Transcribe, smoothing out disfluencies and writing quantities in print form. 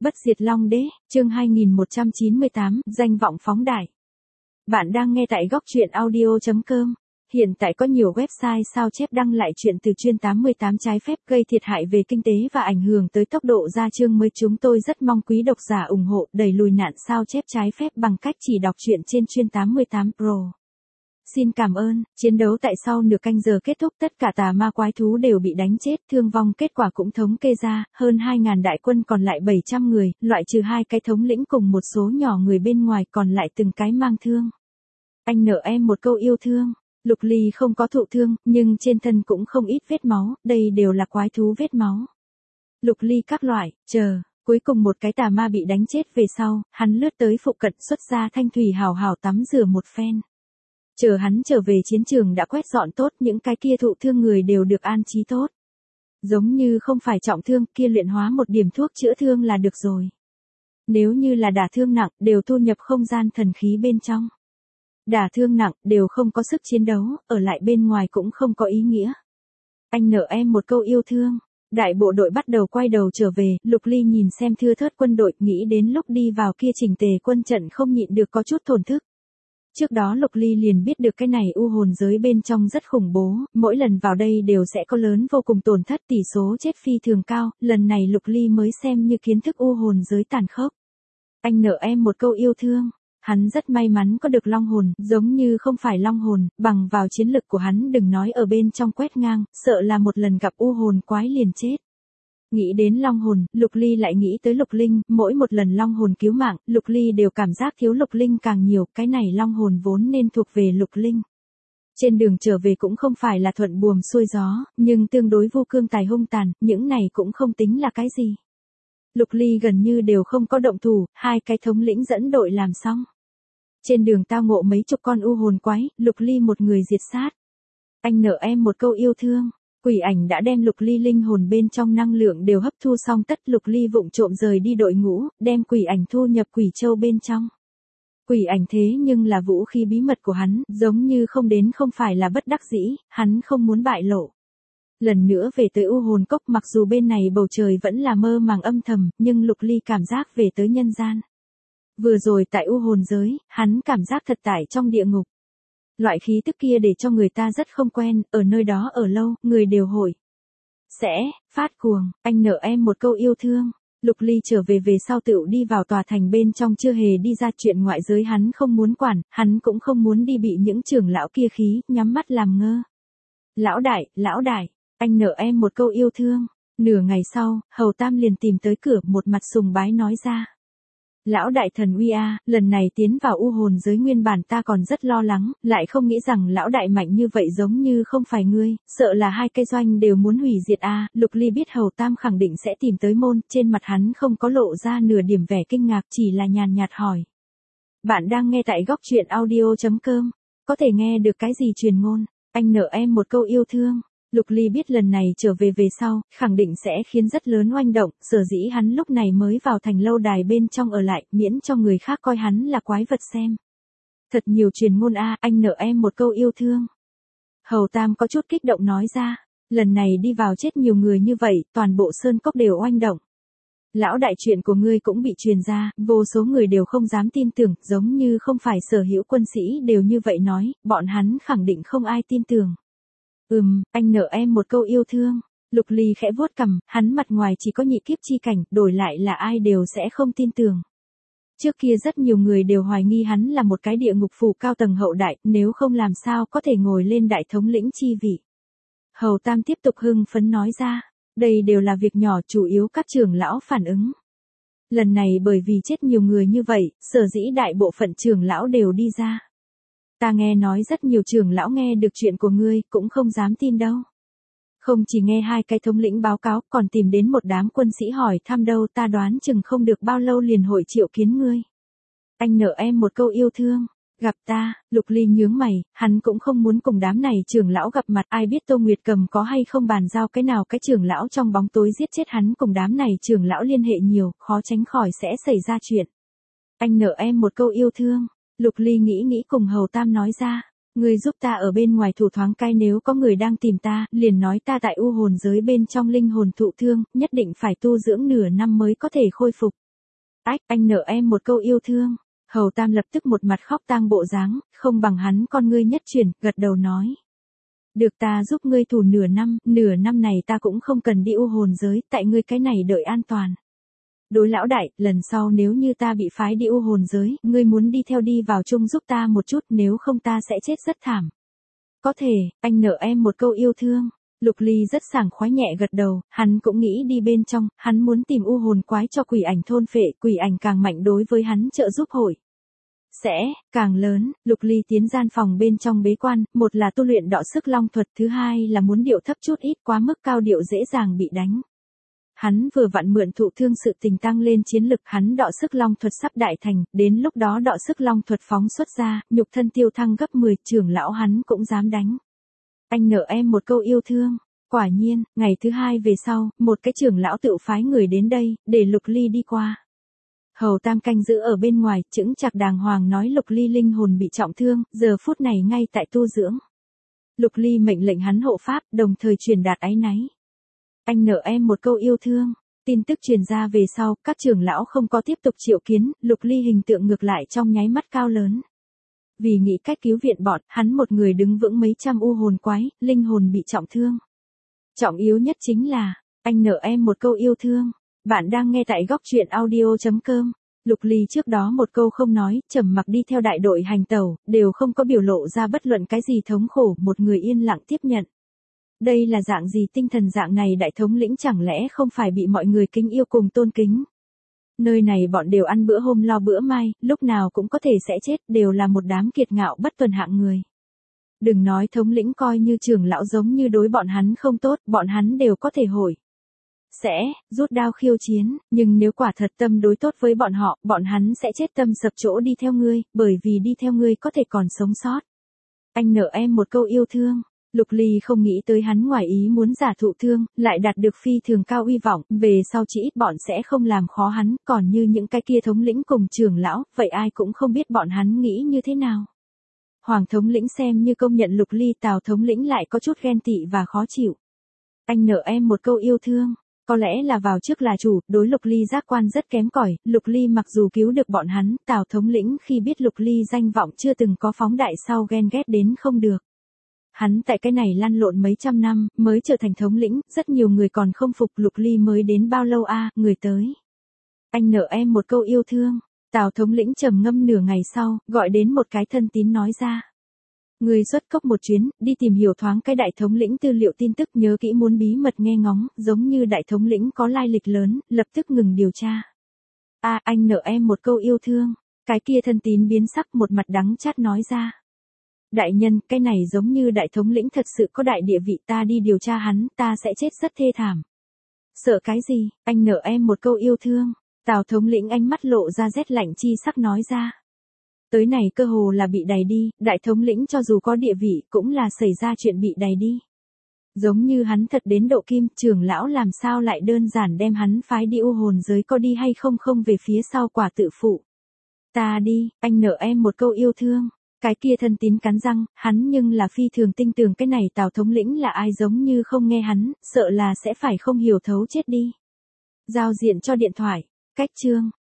Bất diệt Long Đế, chương 2198, danh vọng phóng đại. Bạn đang nghe tại góc truyện audio.com. Hiện tại có nhiều website sao chép đăng lại chuyện từ chuyên 88 trái phép gây thiệt hại về kinh tế và ảnh hưởng tới tốc độ ra chương mới. Chúng tôi rất mong quý độc giả ủng hộ đẩy lùi nạn sao chép trái phép bằng cách chỉ đọc truyện trên chuyên 88 Pro. Xin cảm ơn. Chiến đấu tại sau nửa canh giờ kết thúc, tất cả tà ma quái thú đều bị đánh chết, thương vong kết quả cũng thống kê ra, hơn 2.000 đại quân còn lại 700 người, loại trừ 2 cái thống lĩnh cùng một số nhỏ người bên ngoài, còn lại từng cái mang thương. Anh nợ em một câu yêu thương. Lục Ly không có thụ thương, nhưng trên thân cũng không ít vết máu, đây đều là quái thú vết máu. Lục Ly các loại, cuối cùng một cái tà ma bị đánh chết về sau, hắn lướt tới phụ cận xuất ra thanh thủy hào hào tắm rửa một phen. Chờ hắn trở về chiến trường đã quét dọn tốt, những cái kia thụ thương người đều được an trí tốt. Giống như không phải trọng thương, kia luyện hóa một điểm thuốc chữa thương là được rồi. Nếu như là đả thương nặng, đều thu nhập không gian thần khí bên trong. Đả thương nặng, đều không có sức chiến đấu, ở lại bên ngoài cũng không có ý nghĩa. Anh nợ em một câu yêu thương. Đại bộ đội bắt đầu quay đầu trở về, Lục Ly nhìn xem thưa thớt quân đội, nghĩ đến lúc đi vào kia chỉnh tề quân trận không nhịn được có chút thổn thức. Trước đó Lục Ly liền biết được cái này u hồn giới bên trong rất khủng bố, mỗi lần vào đây đều sẽ có lớn vô cùng tổn thất, tỷ số chết phi thường cao, lần này Lục Ly mới xem như kiến thức u hồn giới tàn khốc. Anh nợ em một câu yêu thương. Hắn rất may mắn có được long hồn, giống như không phải long hồn, bằng vào chiến lực của hắn đừng nói ở bên trong quét ngang, sợ là một lần gặp u hồn quái liền chết. Nghĩ đến long hồn, Lục Ly lại nghĩ tới Lục Linh, mỗi một lần long hồn cứu mạng, Lục Ly đều cảm giác thiếu Lục Linh càng nhiều, cái này long hồn vốn nên thuộc về Lục Linh. Trên đường trở về cũng không phải là thuận buồm xuôi gió, nhưng tương đối vô cương tài hung tàn, những này cũng không tính là cái gì. Lục Ly gần như đều không có động thủ, 2 cái thống lĩnh dẫn đội làm xong. Trên đường tao ngộ mấy chục con u hồn quái, Lục Ly một người diệt sát. Anh nợ em một câu yêu thương. Quỷ ảnh đã đem Lục Ly linh hồn bên trong năng lượng đều hấp thu xong tất, Lục Ly vụng trộm rời đi đội ngũ, đem quỷ ảnh thu nhập quỷ châu bên trong. Quỷ ảnh thế nhưng là vũ khí bí mật của hắn, giống như không đến không phải là bất đắc dĩ, hắn không muốn bại lộ. Lần nữa về tới u hồn cốc, mặc dù bên này bầu trời vẫn là mơ màng âm thầm, nhưng Lục Ly cảm giác về tới nhân gian. Vừa rồi tại u hồn giới, hắn cảm giác thật tại trong địa ngục. Loại khí tức kia để cho người ta rất không quen, ở nơi đó ở lâu, người đều hội phát cuồng. Anh nợ em một câu yêu thương. Lục Ly trở về sau tựu đi vào tòa thành bên trong, chưa hề đi ra, chuyện ngoại giới hắn không muốn quản, hắn cũng không muốn đi bị những trưởng lão kia khí, nhắm mắt làm ngơ. Lão đại, anh nợ em một câu yêu thương. Nửa ngày sau, Hầu Tam liền tìm tới cửa, một mặt sùng bái nói ra. Lão đại thần uy a, lần này tiến vào u hồn giới nguyên bản ta còn rất lo lắng, lại không nghĩ rằng lão đại mạnh như vậy, giống như không phải ngươi, sợ là 2 cây doanh đều muốn hủy diệt a. Lục Ly biết Hầu Tam khẳng định sẽ tìm tới môn, trên mặt hắn không có lộ ra nửa điểm vẻ kinh ngạc, chỉ là nhàn nhạt hỏi. Bạn đang nghe tại góc truyện audio.com, có thể nghe được cái gì truyền ngôn, anh nợ em một câu yêu thương. Lục Ly biết lần này trở về sau, khẳng định sẽ khiến rất lớn oanh động, sở dĩ hắn lúc này mới vào thành lâu đài bên trong ở lại, miễn cho người khác coi hắn là quái vật xem. Thật nhiều truyền ngôn a, anh nợ em một câu yêu thương. Hầu Tam có chút kích động nói ra, lần này đi vào chết nhiều người như vậy, toàn bộ sơn cốc đều oanh động. Lão đại chuyện của ngươi cũng bị truyền ra, vô số người đều không dám tin tưởng, giống như không phải sở hữu quân sĩ đều như vậy nói, bọn hắn khẳng định không ai tin tưởng. Anh nợ em một câu yêu thương. Lục Ly khẽ vuốt cằm, hắn mặt ngoài chỉ có nhị kiếp chi cảnh, đổi lại là ai đều sẽ không tin tưởng. Trước kia rất nhiều người đều hoài nghi hắn là một cái địa ngục phủ cao tầng hậu đại, nếu không làm sao có thể ngồi lên đại thống lĩnh chi vị. Hầu Tam tiếp tục hưng phấn nói ra, đây đều là việc nhỏ, chủ yếu các trưởng lão phản ứng. Lần này bởi vì chết nhiều người như vậy, sở dĩ đại bộ phận trưởng lão đều đi ra. Ta nghe nói rất nhiều trưởng lão nghe được chuyện của ngươi, cũng không dám tin đâu. Không chỉ nghe 2 cái thống lĩnh báo cáo, còn tìm đến một đám quân sĩ hỏi thăm đâu, ta đoán chừng không được bao lâu liền hội triệu kiến ngươi. Anh nợ em một câu yêu thương. Gặp ta, Lục Ly nhướng mày, hắn cũng không muốn cùng đám này trưởng lão gặp mặt, ai biết Tô Nguyệt Cầm có hay không bàn giao cái nào cái trưởng lão trong bóng tối giết chết hắn, cùng đám này trưởng lão liên hệ nhiều, khó tránh khỏi sẽ xảy ra chuyện. Anh nợ em một câu yêu thương. Lục Ly nghĩ cùng Hầu Tam nói ra, ngươi giúp ta ở bên ngoài thủ thoáng cai, nếu có người đang tìm ta, liền nói ta tại u hồn giới bên trong linh hồn thụ thương, nhất định phải tu dưỡng nửa năm mới có thể khôi phục. Ách, anh nợ em một câu yêu thương. Hầu Tam lập tức một mặt khóc tang bộ dáng, không bằng hắn con ngươi nhất chuyển, gật đầu nói. Được, ta giúp ngươi thủ nửa năm này ta cũng không cần đi u hồn giới, tại ngươi cái này đợi an toàn. Đối lão đại, lần sau nếu như ta bị phái đi u hồn giới, ngươi muốn đi theo đi vào chung giúp ta một chút, nếu không ta sẽ chết rất thảm. Có thể, anh nợ em một câu yêu thương. Lục Ly rất sảng khoái nhẹ gật đầu, hắn cũng nghĩ đi bên trong, hắn muốn tìm u hồn quái cho quỷ ảnh thôn phệ, quỷ ảnh càng mạnh đối với hắn trợ giúp hội sẽ càng lớn. Lục Ly tiến gian phòng bên trong bế quan, một là tu luyện đọ sức long thuật, thứ hai là muốn điệu thấp chút ít, quá mức cao điệu dễ dàng bị đánh. Hắn vừa vặn mượn thụ thương sự tình tăng lên chiến lực, hắn đọ sức long thuật sắp đại thành, đến lúc đó đọ sức long thuật phóng xuất ra, nhục thân tiêu thăng gấp 10, trưởng lão hắn cũng dám đánh. Anh nợ em một câu yêu thương. Quả nhiên, ngày thứ hai về sau, một cái trưởng lão tự phái người đến đây, để Lục Ly đi qua. Hầu Tam canh giữ ở bên ngoài, chững chạc đàng hoàng nói Lục Ly linh hồn bị trọng thương, giờ phút này ngay tại tu dưỡng. Lục Ly mệnh lệnh hắn hộ pháp, đồng thời truyền đạt áy náy. Anh nợ em một câu yêu thương. Tin tức truyền ra về sau, các trưởng lão không có tiếp tục triệu kiến, Lục Ly hình tượng ngược lại trong nháy mắt cao lớn. Vì nghĩ cách cứu viện bọn, hắn một người đứng vững mấy trăm u hồn quái, linh hồn bị trọng thương. Trọng yếu nhất chính là, anh nợ em một câu yêu thương. Bạn đang nghe tại góc truyện audio.com. Lục Ly trước đó một câu không nói, trầm mặc đi theo đại đội hành tẩu, đều không có biểu lộ ra bất luận cái gì thống khổ, một người yên lặng tiếp nhận. Đây là dạng gì tinh thần dạng này đại thống lĩnh chẳng lẽ không phải bị mọi người kính yêu cùng tôn kính. Nơi này bọn đều ăn bữa hôm lo bữa mai, lúc nào cũng có thể sẽ chết, đều là một đám kiệt ngạo bất tuần hạng người. Đừng nói thống lĩnh, coi như trưởng lão giống như đối bọn hắn không tốt, bọn hắn đều có thể hội sẽ rút đao khiêu chiến, nhưng nếu quả thật tâm đối tốt với bọn hắn sẽ chết tâm sập chỗ đi theo ngươi, bởi vì đi theo ngươi có thể còn sống sót. Anh nợ em một câu yêu thương. Lục Ly không nghĩ tới hắn ngoài ý muốn giả thụ thương, lại đạt được phi thường cao uy vọng, về sau chỉ ít bọn sẽ không làm khó hắn, còn như những cái kia thống lĩnh cùng trưởng lão, vậy ai cũng không biết bọn hắn nghĩ như thế nào. Hoàng thống lĩnh xem như công nhận Lục Ly, Tào thống lĩnh lại có chút ghen tị và khó chịu. Anh nợ em một câu yêu thương. Có lẽ là vào trước là chủ, đối Lục Ly giác quan rất kém cỏi, Lục Ly mặc dù cứu được bọn hắn, Tào thống lĩnh khi biết Lục Ly danh vọng chưa từng có phóng đại sau ghen ghét đến không được. Hắn tại cái này lăn lộn mấy trăm năm, mới trở thành thống lĩnh, rất nhiều người còn không phục. Lục Ly mới đến bao lâu a, người tới. Anh nợ em một câu yêu thương. Tào thống lĩnh trầm ngâm nửa ngày sau, gọi đến một cái thân tín nói ra. Người xuất cốc một chuyến, đi tìm hiểu thoáng cái đại thống lĩnh tư liệu tin tức, nhớ kỹ muốn bí mật nghe ngóng, giống như đại thống lĩnh có lai lịch lớn, lập tức ngừng điều tra. Anh nợ em một câu yêu thương. Cái kia thân tín biến sắc, một mặt đắng chát nói ra. Đại nhân, cái này giống như đại thống lĩnh thật sự có đại địa vị, ta đi điều tra hắn, ta sẽ chết rất thê thảm. Sợ cái gì, anh nợ em một câu yêu thương. Tào thống lĩnh ánh mắt lộ ra rét lạnh chi sắc nói ra. Tới này cơ hồ là bị đày đi, đại thống lĩnh cho dù có địa vị cũng là xảy ra chuyện bị đày đi. Giống như hắn thật đến độ kim, trưởng lão làm sao lại đơn giản đem hắn phái đi u hồn giới, có đi hay không không về phía sau quả tự phụ. Ta đi, anh nợ em một câu yêu thương. Cái kia thân tín cắn răng, hắn nhưng là phi thường tinh tường cái này Tào thống lĩnh là ai, giống như không nghe hắn, sợ là sẽ phải không hiểu thấu chết đi. Giao diện cho điện thoại, cách chương.